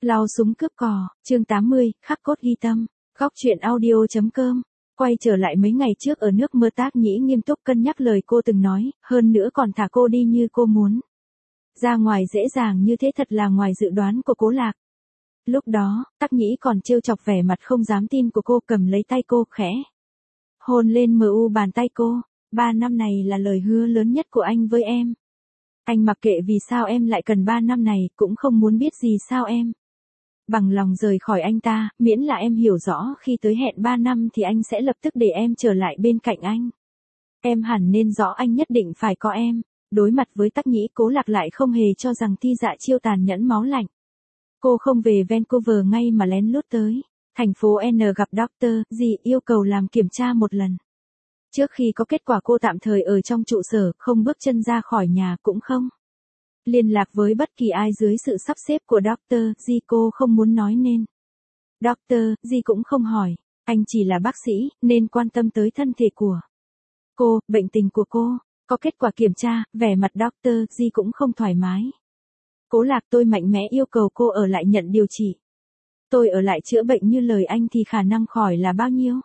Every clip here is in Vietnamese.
Lao súng cướp cò, chương 80, khắc cốt ghi tâm. Góc truyện audio.com. Quay trở lại mấy ngày trước ở nước mơ, Tác Nhĩ nghiêm túc cân nhắc lời cô từng nói, hơn nữa còn thả cô đi như cô muốn. Ra ngoài dễ dàng như thế thật là ngoài dự đoán của Cố Lạc. Lúc đó, Tác Nhĩ còn trêu chọc vẻ mặt không dám tin của cô, cầm lấy tay cô khẽ hôn lên bàn tay cô. 3 năm này là lời hứa lớn nhất của anh với em. Anh mặc kệ vì sao em lại cần 3 năm này, cũng không muốn biết gì sao em bằng lòng rời khỏi anh ta, miễn là em hiểu rõ khi tới hẹn 3 năm thì anh sẽ lập tức để em trở lại bên cạnh anh. Em hẳn nên rõ anh nhất định phải có em. Đối mặt với Tác Nhĩ, Cố Lạc lại không hề cho rằng Thi Dạ Chiêu tàn nhẫn máu lạnh. Cô không về Vancouver ngay mà lén lút tới thành phố N gặp Dr. G, yêu cầu làm kiểm tra một lần. Trước khi có kết quả, cô tạm thời ở trong trụ sở, không bước chân ra khỏi nhà, cũng không liên lạc với bất kỳ ai dưới sự sắp xếp của Dr. G. Cô không muốn nói nên Dr. G cũng không hỏi, anh chỉ là bác sĩ nên quan tâm tới thân thể của cô, bệnh tình của cô. Có kết quả kiểm tra, vẻ mặt Dr. G cũng không thoải mái. Cố Lạc, tôi mạnh mẽ yêu cầu cô ở lại nhận điều trị. Tôi ở lại chữa bệnh như lời anh thì khả năng khỏi là bao nhiêu?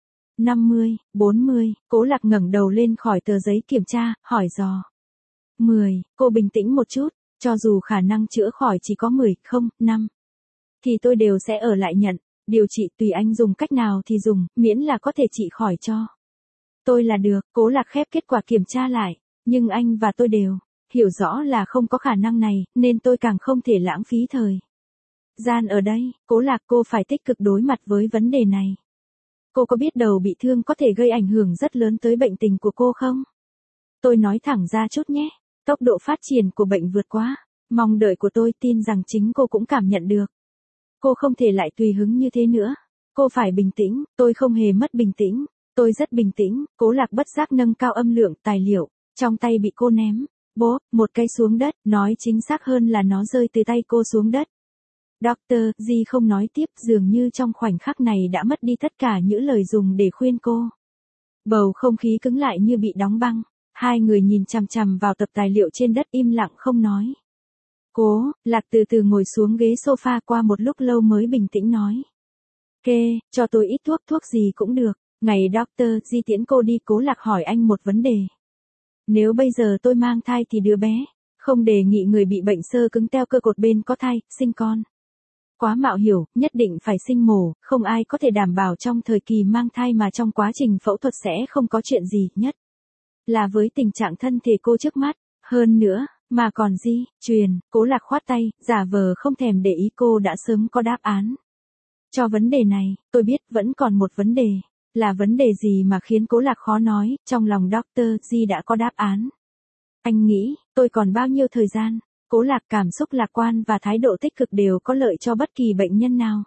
50, 40, Cố Lạc ngẩng đầu lên khỏi tờ giấy kiểm tra, hỏi dò. 10, cô bình tĩnh một chút, cho dù khả năng chữa khỏi chỉ có 10, không, 5. Thì tôi đều sẽ ở lại nhận điều trị, tùy anh dùng cách nào thì dùng, miễn là có thể trị khỏi cho tôi là được. Cố Lạc khép kết quả kiểm tra lại, nhưng anh và tôi đều hiểu rõ là không có khả năng này, nên tôi càng không thể lãng phí thời gian ở đây. Cố Lạc, cô phải tích cực đối mặt với vấn đề này. Cô có biết đầu bị thương có thể gây ảnh hưởng rất lớn tới bệnh tình của cô không? Tôi nói thẳng ra chút nhé, tốc độ phát triển của bệnh vượt quá mong đợi của tôi, tin rằng chính cô cũng cảm nhận được. Cô không thể lại tùy hứng như thế nữa. Cô phải bình tĩnh. Tôi không hề mất bình tĩnh. Tôi rất bình tĩnh. Cố Lạc bất giác nâng cao âm lượng, tài liệu trong tay bị cô ném bốp một cây xuống đất, nói chính xác hơn là nó rơi từ tay cô xuống đất. Dr. G không nói tiếp, dường như trong khoảnh khắc này đã mất đi tất cả những lời dùng để khuyên cô. Bầu không khí cứng lại như bị đóng băng. Hai người nhìn chằm chằm vào tập tài liệu trên đất, im lặng không nói. Cố Lạc từ từ ngồi xuống ghế sofa, qua một lúc lâu mới bình tĩnh nói. Kê, cho tôi ít thuốc gì cũng được. Ngày Dr. G tiễn cô đi, Cố Lạc hỏi anh một vấn đề. Nếu bây giờ tôi mang thai thì đứa bé, không đề nghị người bị bệnh xơ cứng teo cơ cột bên có thai, sinh con quá mạo hiểm, nhất định phải sinh mổ, không ai có thể đảm bảo trong thời kỳ mang thai mà trong quá trình phẫu thuật sẽ không có chuyện gì, nhất là với tình trạng thân thể cô trước mắt. Hơn nữa, mà còn gì, truyền. Cố Lạc khoát tay, giả vờ không thèm để ý, cô đã sớm có đáp án cho vấn đề này. Tôi biết, vẫn còn một vấn đề. Là vấn đề gì mà khiến Cố Lạc khó nói, trong lòng Dr. G đã có đáp án. Anh nghĩ, tôi còn bao nhiêu thời gian? Cố Lạc, cảm xúc lạc quan và thái độ tích cực đều có lợi cho bất kỳ bệnh nhân nào.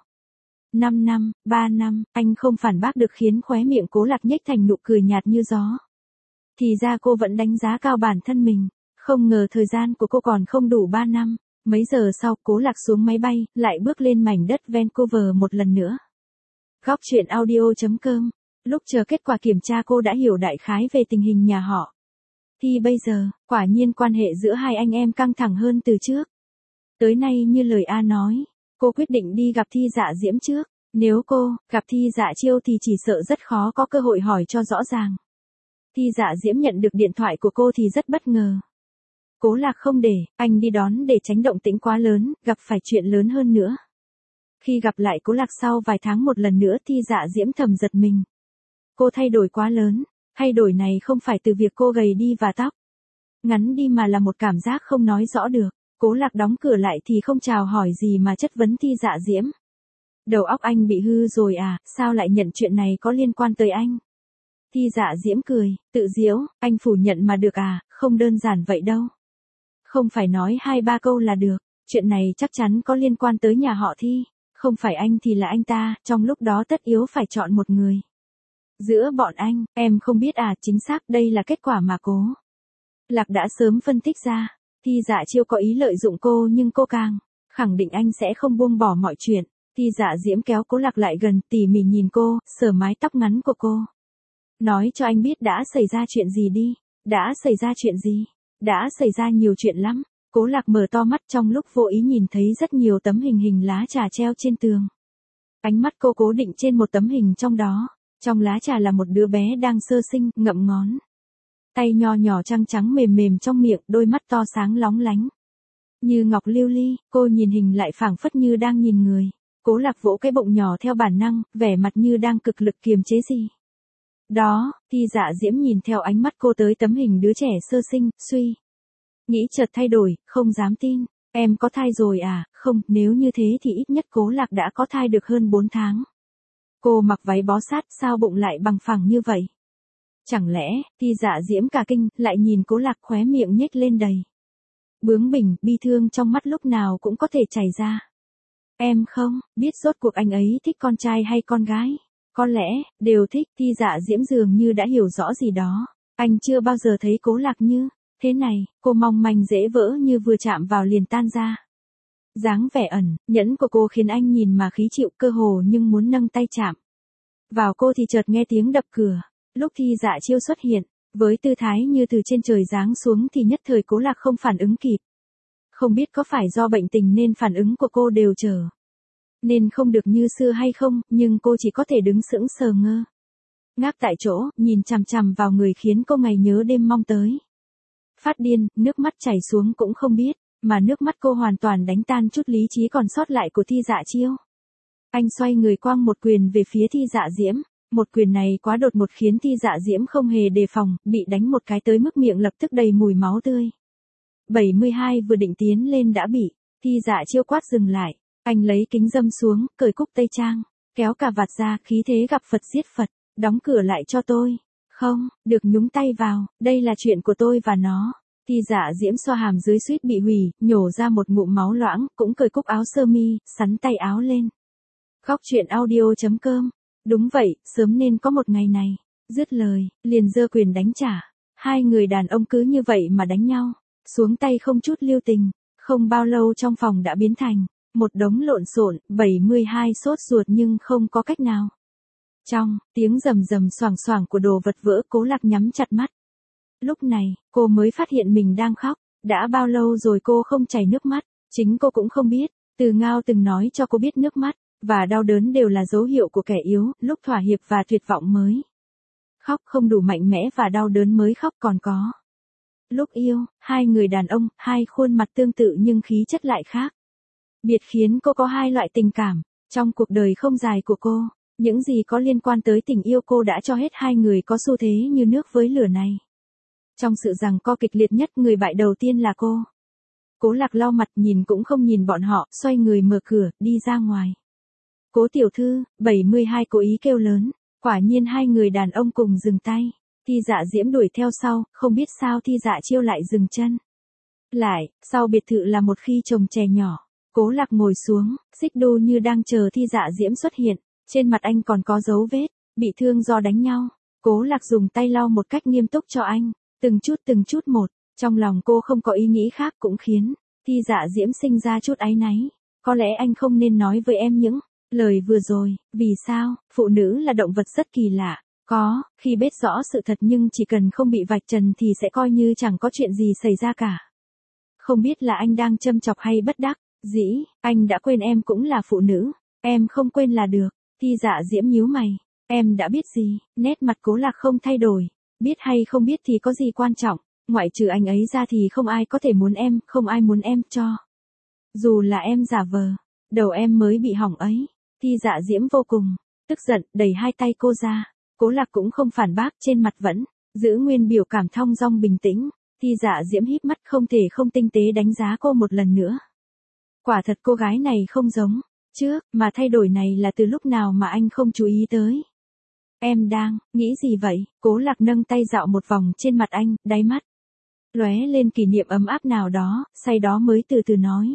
5 năm, 3 năm, anh không phản bác được, khiến khóe miệng Cố Lạc nhếch thành nụ cười nhạt như gió. Thì ra cô vẫn đánh giá cao bản thân mình. Không ngờ thời gian của cô còn không đủ 3 năm. Mấy giờ sau, Cố Lạc xuống máy bay, lại bước lên mảnh đất Vancouver một lần nữa. Góc truyện audio.com. Lúc chờ kết quả kiểm tra, cô đã hiểu đại khái về tình hình nhà họ. Thì bây giờ, quả nhiên quan hệ giữa hai anh em căng thẳng hơn từ trước. Tới nay như lời A nói, cô quyết định đi gặp Thi Dạ Diễm trước. Nếu cô gặp Thi Dạ Chiêu thì chỉ sợ rất khó có cơ hội hỏi cho rõ ràng. Thi Dạ Diễm nhận được điện thoại của cô thì rất bất ngờ. Cố Lạc không để anh đi đón để tránh động tĩnh quá lớn, gặp phải chuyện lớn hơn nữa. Khi gặp lại Cố Lạc sau vài tháng một lần nữa, Thi Dạ Diễm thầm giật mình. Cô thay đổi quá lớn. Thay đổi này không phải từ việc cô gầy đi và tóc ngắn đi, mà là một cảm giác không nói rõ được. Cố Lạc đóng cửa lại thì không chào hỏi gì mà chất vấn Thi Dạ Diễm. Đầu óc anh bị hư rồi à, sao lại nhận chuyện này có liên quan tới anh? Thi Dạ Diễm cười, tự giễu, anh phủ nhận mà được à, không đơn giản vậy đâu. Không phải nói 2-3 câu là được, chuyện này chắc chắn có liên quan tới nhà họ Thi. Không phải anh thì là anh ta, trong lúc đó tất yếu phải chọn một người. Giữa bọn anh, em không biết à, chính xác đây là kết quả mà Cố Lạc đã sớm phân tích ra. Thi Dạ Chiêu có ý lợi dụng cô, nhưng cô càng khẳng định anh sẽ không buông bỏ mọi chuyện. Thi Dạ Diễm kéo Cố Lạc lại gần, tỉ mỉ nhìn cô, sờ mái tóc ngắn của cô. Nói cho anh biết đã xảy ra chuyện gì đi. Đã xảy ra chuyện gì? Đã xảy ra nhiều chuyện lắm. Cố Lạc mở to mắt trong lúc vô ý nhìn thấy rất nhiều tấm hình lá trà treo trên tường. Ánh mắt cô cố định trên một tấm hình trong đó. Trong lá trà là một đứa bé đang sơ sinh, ngậm ngón. Tay nho nhỏ trắng trắng mềm mềm trong miệng, đôi mắt to sáng lóng lánh. Như ngọc lưu ly, cô nhìn hình lại phảng phất như đang nhìn người. Cố Lạc vỗ cái bụng nhỏ theo bản năng, vẻ mặt như đang cực lực kiềm chế gì. Đó, Thi Dạ Diễm nhìn theo ánh mắt cô tới tấm hình đứa trẻ sơ sinh, suy. Nghĩ chợt thay đổi, không dám tin. Em có thai rồi à? Không, nếu như thế thì ít nhất Cố Lạc đã có thai được hơn 4 tháng. Cô mặc váy bó sát, sao bụng lại bằng phẳng như vậy? Chẳng lẽ, Thi Dạ Diễm cả kinh, lại nhìn Cố Lạc khóe miệng nhếch lên đầy. Bướng bỉnh, bi thương trong mắt lúc nào cũng có thể chảy ra. Em không, biết rốt cuộc anh ấy thích con trai hay con gái. Có lẽ, đều thích. Thi Dạ Diễm dường như đã hiểu rõ gì đó. Anh chưa bao giờ thấy Cố Lạc như thế này, cô mong manh dễ vỡ như vừa chạm vào liền tan ra. Dáng vẻ ẩn, nhẫn của cô khiến anh nhìn mà khí chịu cơ hồ nhưng muốn nâng tay chạm vào cô thì chợt nghe tiếng đập cửa. Lúc Thi Dạ Chiêu xuất hiện, với tư thái như từ trên trời giáng xuống thì nhất thời Cố Lạc không phản ứng kịp. Không biết có phải do bệnh tình nên phản ứng của cô đều chờ nên không được như xưa hay không, nhưng cô chỉ có thể đứng sững sờ ngơ ngác tại chỗ, nhìn chằm chằm vào người khiến cô ngày nhớ đêm mong tới. Phát điên, nước mắt chảy xuống cũng không biết, mà nước mắt cô hoàn toàn đánh tan chút lý trí còn sót lại của Thi Dạ Chiêu. Anh xoay người quăng một quyền về phía Thi Dạ Diễm, một quyền này quá đột ngột khiến Thi Dạ Diễm không hề đề phòng, bị đánh một cái tới mức miệng lập tức đầy mùi máu tươi. 72 vừa định tiến lên đã bị Thi Dạ Chiêu quát dừng lại. Anh lấy kính râm xuống, cởi cúc tây trang, kéo cà vạt ra, khí thế gặp Phật giết Phật, đóng cửa lại cho tôi. Không, được nhúng tay vào, đây là chuyện của tôi và nó. Thi Dạ Diễm xoa hàm dưới suýt bị hủy, nhổ ra một ngụm máu loãng, cũng cởi cúc áo sơ mi, sắn tay áo lên. Góc truyện audio.com. Đúng vậy, sớm nên có một ngày này. Dứt lời, liền giơ quyền đánh trả. Hai người đàn ông cứ như vậy mà đánh nhau, xuống tay không chút lưu tình. Không bao lâu trong phòng đã biến thành một đống lộn xộn. 72 sốt ruột nhưng không có cách nào. Trong tiếng rầm rầm xoảng xoảng của đồ vật vỡ, Cố Lạc nhắm chặt mắt. Lúc này, cô mới phát hiện mình đang khóc. Đã bao lâu rồi cô không chảy nước mắt, chính cô cũng không biết. Từ Ngao từng nói cho cô biết nước mắt và đau đớn đều là dấu hiệu của kẻ yếu, lúc thỏa hiệp và tuyệt vọng mới khóc, không đủ mạnh mẽ và đau đớn mới khóc, còn có lúc yêu. Hai người đàn ông, hai khuôn mặt tương tự nhưng khí chất lại khác biệt, khiến cô có hai loại tình cảm trong cuộc đời không dài của cô. Những gì có liên quan tới tình yêu cô đã cho hết hai người có xu thế như nước với lửa này. Trong sự giằng co kịch liệt nhất, người bại đầu tiên là cô. Cố Lạc lau mặt, nhìn cũng không nhìn bọn họ, xoay người mở cửa, đi ra ngoài. Cố tiểu thư. 72 cố ý kêu lớn. Quả nhiên hai người đàn ông cùng dừng tay. Thi Dạ Diễm đuổi theo sau, không biết sao Thi Dạ Chiêu lại dừng chân lại. Sau biệt thự là một khi trồng chè nhỏ. Cố Lạc ngồi xuống, xích đu như đang chờ Thi Dạ Diễm xuất hiện. Trên mặt anh còn có dấu vết bị thương do đánh nhau. Cố Lạc dùng tay lau một cách nghiêm túc cho anh, từng chút một. Trong lòng cô không có ý nghĩ khác, cũng khiến Thi Dạ Diễm sinh ra chút áy náy. Có lẽ anh không nên nói với em những lời vừa rồi. Vì sao? Phụ nữ là động vật rất kỳ lạ. Có khi biết rõ sự thật nhưng chỉ cần không bị vạch trần thì sẽ coi như chẳng có chuyện gì xảy ra cả. Không biết là anh đang châm chọc hay bất đắc dĩ. Anh đã quên em cũng là phụ nữ. Em không quên là được. Thi Dạ Diễm nhíu mày. Em đã biết gì? Nét mặt Cố Lạc không thay đổi. Biết hay không biết thì có gì quan trọng. Ngoại trừ anh ấy ra thì không ai có thể muốn em, không ai muốn em cho dù là em giả vờ. Đầu em mới bị hỏng ấy. Thi Dạ Diễm vô cùng tức giận, đẩy hai tay cô ra. Cố Lạc cũng không phản bác, trên mặt vẫn giữ nguyên biểu cảm thong dong bình tĩnh. Thi Dạ Diễm híp mắt, không thể không tinh tế đánh giá cô một lần nữa. Quả thật cô gái này không giống trước, mà thay đổi này là từ lúc nào mà anh không chú ý tới. Em đang nghĩ gì vậy? Cố Lạc nâng tay dạo một vòng trên mặt anh, đáy mắt lóe lên kỷ niệm ấm áp nào đó, say đó mới từ từ nói.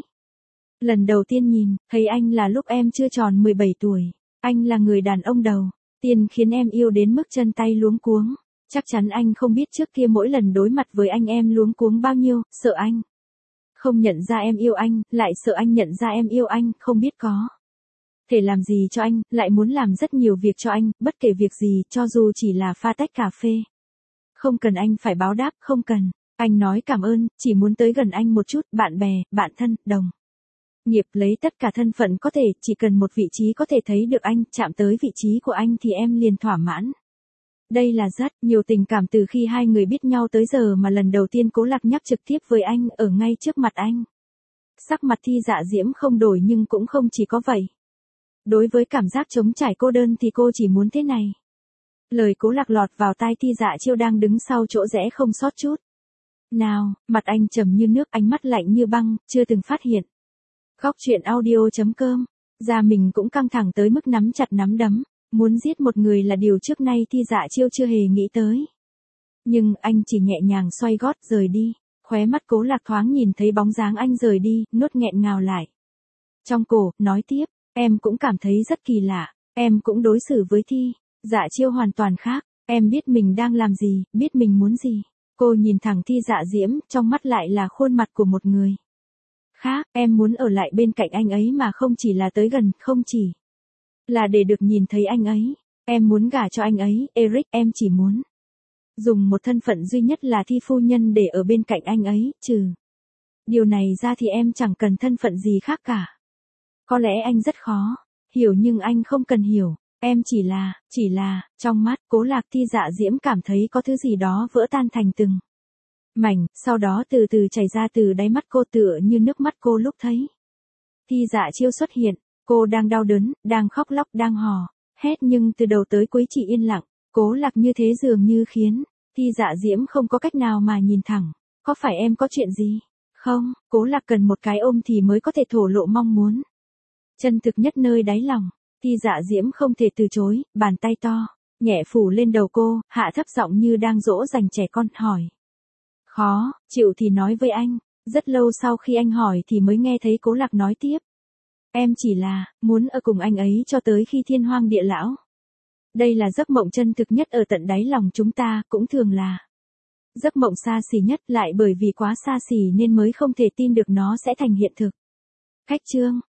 Lần đầu tiên nhìn thấy anh là lúc em chưa tròn 17 tuổi. Anh là người đàn ông đầu tiên khiến em yêu đến mức chân tay luống cuống. Chắc chắn anh không biết trước kia mỗi lần đối mặt với anh em luống cuống bao nhiêu, sợ anh không nhận ra em yêu anh, lại sợ anh nhận ra em yêu anh, không biết có thể làm gì cho anh, lại muốn làm rất nhiều việc cho anh, bất kể việc gì, cho dù chỉ là pha tách cà phê. Không cần anh phải báo đáp, không cần Anh nói cảm ơn, chỉ muốn tới gần anh một chút, bạn bè, bạn thân, đồng nghiệp, lấy tất cả thân phận có thể, chỉ cần một vị trí có thể thấy được anh, chạm tới vị trí của anh thì em liền thỏa mãn. Đây là rất nhiều tình cảm từ khi hai người biết nhau tới giờ mà lần đầu tiên Cố Lạc nhắc trực tiếp với anh, ở ngay trước mặt anh. Sắc mặt Thi Dạ Diễm không đổi nhưng cũng không chỉ có vậy. Đối với cảm giác trống trải cô đơn thì cô chỉ muốn thế này. Lời Cố Lạc lọt vào tai Thi Dạ Chiêu đang đứng sau chỗ rẽ không sót chút nào, mặt anh trầm như nước, ánh mắt lạnh như băng, chưa từng phát hiện. Góc truyện audio.com, da mình cũng căng thẳng tới mức nắm chặt nắm đấm, muốn giết một người là điều trước nay Thi Dạ Chiêu chưa hề nghĩ tới. Nhưng anh chỉ nhẹ nhàng xoay gót rời đi, khóe mắt Cố Lạc thoáng nhìn thấy bóng dáng anh rời đi, nuốt nghẹn ngào lại. Trong cổ, nói tiếp, em cũng cảm thấy rất kỳ lạ, em cũng đối xử với Thi Dạ Chiêu hoàn toàn khác, em biết mình đang làm gì, biết mình muốn gì. Cô nhìn thẳng Thi Dạ Diễm, trong mắt lại là khuôn mặt của một người khác, em muốn ở lại bên cạnh anh ấy mà không chỉ là tới gần, không chỉ là để được nhìn thấy anh ấy. Em muốn gả cho anh ấy, Eric, em chỉ muốn dùng một thân phận duy nhất là Thi phu nhân để ở bên cạnh anh ấy, trừ điều này ra thì em chẳng cần thân phận gì khác cả. Có lẽ anh rất khó hiểu nhưng anh không cần hiểu, em chỉ là, trong mắt Cố Lạc Thi Dạ Diễm cảm thấy có thứ gì đó vỡ tan thành từng mảnh, sau đó từ từ chảy ra từ đáy mắt cô tựa như nước mắt cô lúc thấy Thi Dạ Chiêu xuất hiện. Cô đang đau đớn, đang khóc lóc, đang hò hét nhưng từ đầu tới cuối chỉ yên lặng. Cố Lạc như thế dường như khiến Thi Dạ Diễm không có cách nào mà nhìn thẳng. Có phải em có chuyện gì? Không, Cố Lạc cần một cái ôm thì mới có thể thổ lộ mong muốn chân thực nhất nơi đáy lòng. Thi Dạ Diễm không thể từ chối, bàn tay to nhẹ phủ lên đầu cô, hạ thấp giọng như đang dỗ dành trẻ con, hỏi. Khó chịu thì nói với anh. Rất lâu sau khi anh hỏi thì mới nghe thấy Cố Lạc nói tiếp. Em chỉ là muốn ở cùng anh ấy cho tới khi thiên hoang địa lão. Đây là giấc mộng chân thực nhất ở tận đáy lòng chúng ta, cũng thường là giấc mộng xa xỉ nhất, lại bởi vì quá xa xỉ nên mới không thể tin được nó sẽ thành hiện thực. Khách chương